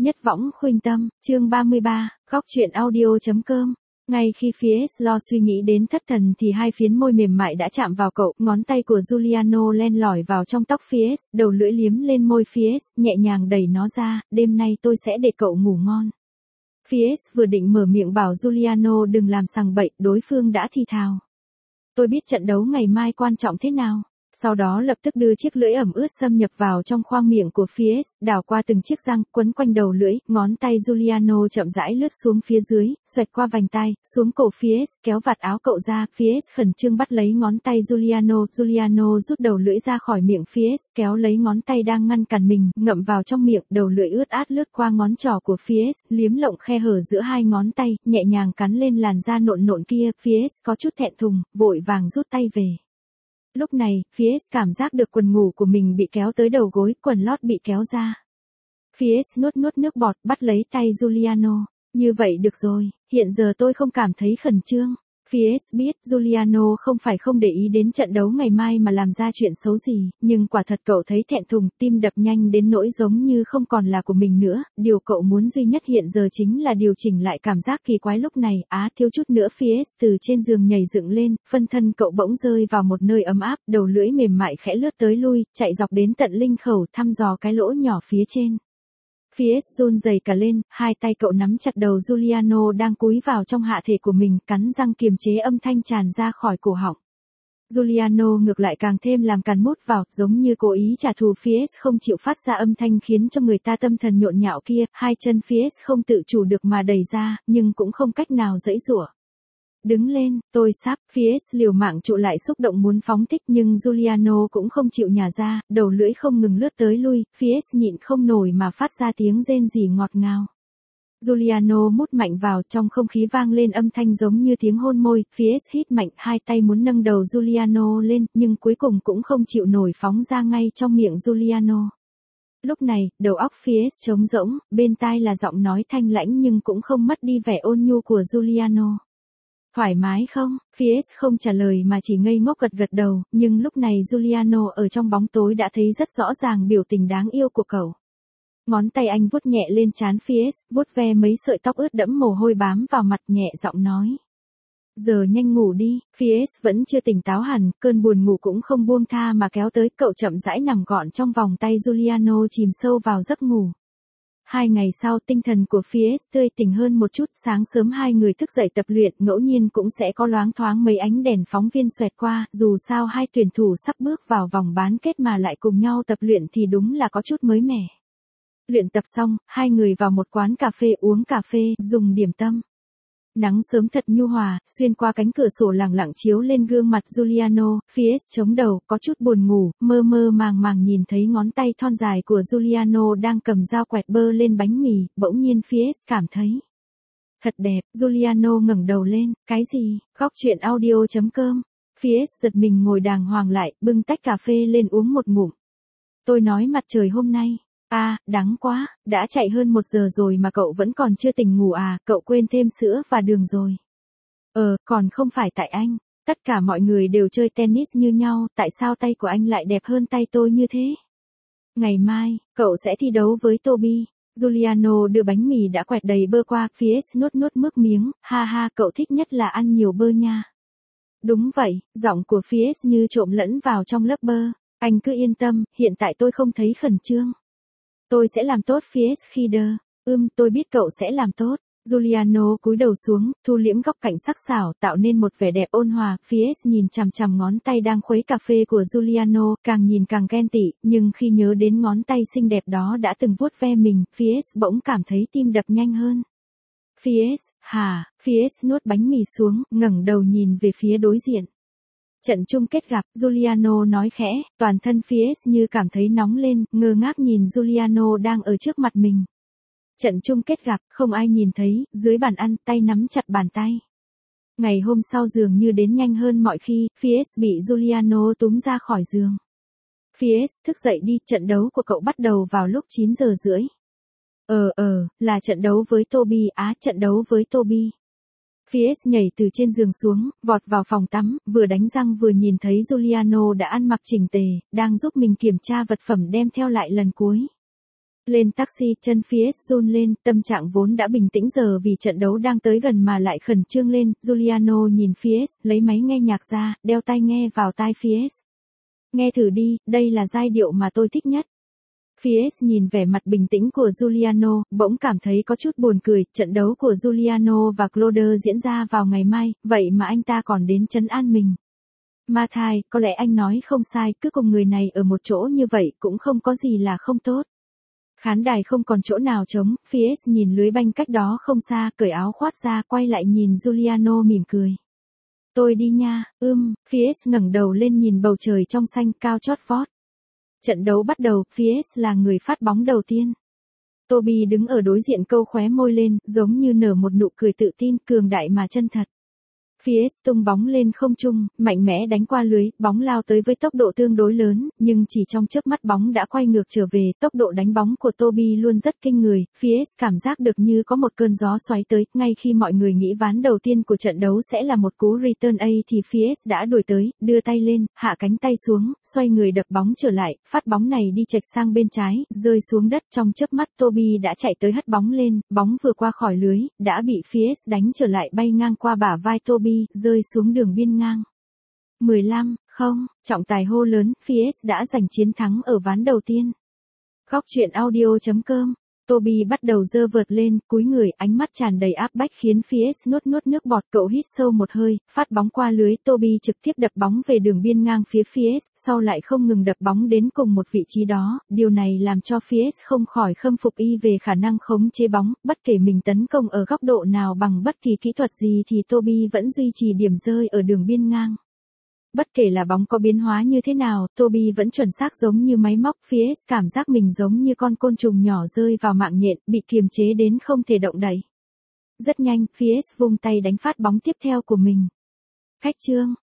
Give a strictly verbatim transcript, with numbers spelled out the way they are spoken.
Nhất võng khuynh tâm, chương ba mươi ba, góc truyện audio.com. Ngay khi phía S lo suy nghĩ đến thất thần thì hai phiến môi mềm mại đã chạm vào cậu, ngón tay của Giuliano len lỏi vào trong tóc phía S, đầu lưỡi liếm lên môi phía S, nhẹ nhàng đẩy nó ra, đêm nay tôi sẽ để cậu ngủ ngon. Phía S vừa định mở miệng bảo Giuliano đừng làm sằng bậy, đối phương đã thì thào. Tôi biết trận đấu ngày mai quan trọng thế nào. Sau đó lập tức đưa chiếc lưỡi ẩm ướt xâm nhập vào trong khoang miệng của phía S, đảo qua từng chiếc răng, quấn quanh đầu lưỡi, ngón tay Giuliano chậm rãi lướt xuống phía dưới, xoẹt qua vành tai, xuống cổ phía S, kéo vạt áo cậu ra, phía S khẩn trương bắt lấy ngón tay Giuliano, Giuliano rút đầu lưỡi ra khỏi miệng phía S, kéo lấy ngón tay đang ngăn cản mình, ngậm vào trong miệng, đầu lưỡi ướt át lướt qua ngón trỏ của phía S, liếm lộng khe hở giữa hai ngón tay, nhẹ nhàng cắn lên làn da nộn nộn kia, phía S có chút thẹn thùng, vội vàng rút tay về. Lúc này, phía S cảm giác được quần ngủ của mình bị kéo tới đầu gối, quần lót bị kéo ra. Phía S nuốt nuốt nước bọt, bắt lấy tay Giuliano. Như vậy được rồi, hiện giờ tôi không cảm thấy khẩn trương. Phía S biết Giuliano không phải không để ý đến trận đấu ngày mai mà làm ra chuyện xấu gì, nhưng quả thật cậu thấy thẹn thùng, tim đập nhanh đến nỗi giống như không còn là của mình nữa, điều cậu muốn duy nhất hiện giờ chính là điều chỉnh lại cảm giác kỳ quái lúc này, á thiếu chút nữa phía S từ trên giường nhảy dựng lên, phân thân cậu bỗng rơi vào một nơi ấm áp, đầu lưỡi mềm mại khẽ lướt tới lui, chạy dọc đến tận linh khẩu thăm dò cái lỗ nhỏ phía trên. Phía S run rẩy cả lên, hai tay cậu nắm chặt đầu Giuliano đang cúi vào trong hạ thể của mình, cắn răng kiềm chế âm thanh tràn ra khỏi cổ họng. Giuliano ngược lại càng thêm làm cắn mút vào, giống như cố ý trả thù. Phía S không chịu phát ra âm thanh khiến cho người ta tâm thần nhộn nhạo kia, hai chân phía S không tự chủ được mà đẩy ra, nhưng cũng không cách nào giãy giụa. Đứng lên, tôi sắp, phía S liều mạng trụ lại xúc động muốn phóng thích nhưng Giuliano cũng không chịu nhả ra, đầu lưỡi không ngừng lướt tới lui, phía S nhịn không nổi mà phát ra tiếng rên rỉ ngọt ngào. Giuliano mút mạnh vào, trong không khí vang lên âm thanh giống như tiếng hôn môi, phía S hít mạnh, hai tay muốn nâng đầu Giuliano lên, nhưng cuối cùng cũng không chịu nổi phóng ra ngay trong miệng Giuliano. Lúc này, đầu óc phía S trống rỗng, bên tai là giọng nói thanh lãnh nhưng cũng không mất đi vẻ ôn nhu của Giuliano. Thoải mái không? Phía S không trả lời mà chỉ ngây ngốc gật gật đầu, nhưng lúc này Giuliano ở trong bóng tối đã thấy rất rõ ràng biểu tình đáng yêu của cậu. Ngón tay anh vuốt nhẹ lên trán phía S, vuốt ve mấy sợi tóc ướt đẫm mồ hôi bám vào mặt, nhẹ giọng nói. Giờ nhanh ngủ đi, phía S vẫn chưa tỉnh táo hẳn, cơn buồn ngủ cũng không buông tha mà kéo tới, cậu chậm rãi nằm gọn trong vòng tay Giuliano chìm sâu vào giấc ngủ. Hai ngày sau tinh thần của phía S tươi tỉnh hơn một chút, sáng sớm hai người thức dậy tập luyện, ngẫu nhiên cũng sẽ có loáng thoáng mấy ánh đèn phóng viên xoẹt qua, dù sao hai tuyển thủ sắp bước vào vòng bán kết mà lại cùng nhau tập luyện thì đúng là có chút mới mẻ. Luyện tập xong, hai người vào một quán cà phê uống cà phê, dùng điểm tâm. Nắng sớm thật nhu hòa, xuyên qua cánh cửa sổ lẳng lặng chiếu lên gương mặt Giuliano, phía S chống đầu, có chút buồn ngủ, mơ mơ màng màng nhìn thấy ngón tay thon dài của Giuliano đang cầm dao quẹt bơ lên bánh mì, bỗng nhiên phía S cảm thấy. Thật đẹp, Giuliano ngẩng đầu lên, cái gì, góc truyện audio.com. Phía S giật mình ngồi đàng hoàng lại, bưng tách cà phê lên uống một ngụm. Tôi nói mặt trời hôm nay. À, đắng quá, đã chạy hơn một giờ rồi mà cậu vẫn còn chưa tỉnh ngủ à, cậu quên thêm sữa và đường rồi. Ờ, còn không phải tại anh, tất cả mọi người đều chơi tennis như nhau, tại sao tay của anh lại đẹp hơn tay tôi như thế? Ngày mai, cậu sẽ thi đấu với Toby. Giuliano đưa bánh mì đã quẹt đầy bơ qua, phía S nuốt nuốt nước miếng, ha ha, cậu thích nhất là ăn nhiều bơ nha. Đúng vậy, giọng của phía S như trộm lẫn vào trong lớp bơ, anh cứ yên tâm, hiện tại tôi không thấy khẩn trương. Tôi sẽ làm tốt phía S khi đơ. Ưm, tôi biết cậu sẽ làm tốt. Giuliano cúi đầu xuống, thu liễm góc cạnh sắc sảo, tạo nên một vẻ đẹp ôn hòa. Phía S nhìn chằm chằm ngón tay đang khuấy cà phê của Giuliano, càng nhìn càng ghen tị, nhưng khi nhớ đến ngón tay xinh đẹp đó đã từng vuốt ve mình, phía S bỗng cảm thấy tim đập nhanh hơn. Phía S, hả? Phía S nuốt bánh mì xuống, ngẩng đầu nhìn về phía đối diện. Trận chung kết gặp, Giuliano nói khẽ, toàn thân phía S như cảm thấy nóng lên, ngơ ngác nhìn Giuliano đang ở trước mặt mình. Trận chung kết gặp, không ai nhìn thấy, dưới bàn ăn, tay nắm chặt bàn tay. Ngày hôm sau dường như đến nhanh hơn mọi khi, phía S bị Giuliano túm ra khỏi giường. Phía S thức dậy đi, trận đấu của cậu bắt đầu vào lúc chín giờ rưỡi. Ờ ờ, là trận đấu với Toby, á, trận đấu với Toby. Phía S nhảy từ trên giường xuống, vọt vào phòng tắm, vừa đánh răng vừa nhìn thấy Giuliano đã ăn mặc chỉnh tề, đang giúp mình kiểm tra vật phẩm đem theo lại lần cuối. Lên taxi, chân Fies run lên, tâm trạng vốn đã bình tĩnh giờ vì trận đấu đang tới gần mà lại khẩn trương lên. Giuliano nhìn Fies, lấy máy nghe nhạc ra, đeo tai nghe vào tai Fies. Nghe thử đi, đây là giai điệu mà tôi thích nhất. Fies nhìn vẻ mặt bình tĩnh của Giuliano, bỗng cảm thấy có chút buồn cười. Trận đấu của Giuliano và Claude diễn ra vào ngày mai, vậy mà anh ta còn đến trấn an mình. Mathai, có lẽ anh nói không sai, cứ cùng người này ở một chỗ như vậy cũng không có gì là không tốt. Khán đài không còn chỗ nào trống, Fies nhìn lưới banh cách đó không xa, cởi áo khoác ra, quay lại nhìn Giuliano mỉm cười. Tôi đi nha, ưm, Fies ngẩng đầu lên nhìn bầu trời trong xanh cao chót vót. Trận đấu bắt đầu, Fies là người phát bóng đầu tiên. Toby đứng ở đối diện câu khóe môi lên, giống như nở một nụ cười tự tin, cường đại mà chân thật. Fies tung bóng lên không trung, mạnh mẽ đánh qua lưới, bóng lao tới với tốc độ tương đối lớn, nhưng chỉ trong chớp mắt bóng đã quay ngược trở về. Tốc độ đánh bóng của Toby luôn rất kinh người, Fies cảm giác được như có một cơn gió xoáy tới. Ngay khi mọi người nghĩ ván đầu tiên của trận đấu sẽ là một cú return A thì Fies đã đuổi tới, đưa tay lên, hạ cánh tay xuống, xoay người đập bóng trở lại, phát bóng này đi chệch sang bên trái, rơi xuống đất. Trong chớp mắt Toby đã chạy tới hất bóng lên, bóng vừa qua khỏi lưới, đã bị Fies đánh trở lại bay ngang qua bả vai Toby, rơi xuống đường biên ngang. mười lăm không, trọng tài hô lớn, Fies đã giành chiến thắng ở ván đầu tiên. Góc truyện audio chấm com. Toby bắt đầu giơ vợt lên, cúi người, ánh mắt tràn đầy áp bách khiến Fies nuốt nuốt nước bọt. Cậu hít sâu một hơi, phát bóng qua lưới, Toby trực tiếp đập bóng về đường biên ngang phía Fies, sau lại không ngừng đập bóng đến cùng một vị trí đó. Điều này làm cho Fies không khỏi khâm phục y về khả năng khống chế bóng, bất kể mình tấn công ở góc độ nào bằng bất kỳ kỹ thuật gì thì Toby vẫn duy trì điểm rơi ở đường biên ngang. Bất kể là bóng có biến hóa như thế nào, Toby vẫn chuẩn xác giống như máy móc. Fies cảm giác mình giống như con côn trùng nhỏ rơi vào mạng nhện, bị kiềm chế đến không thể động đậy. Rất nhanh, Fies vung tay đánh phát bóng tiếp theo của mình. Khách trương,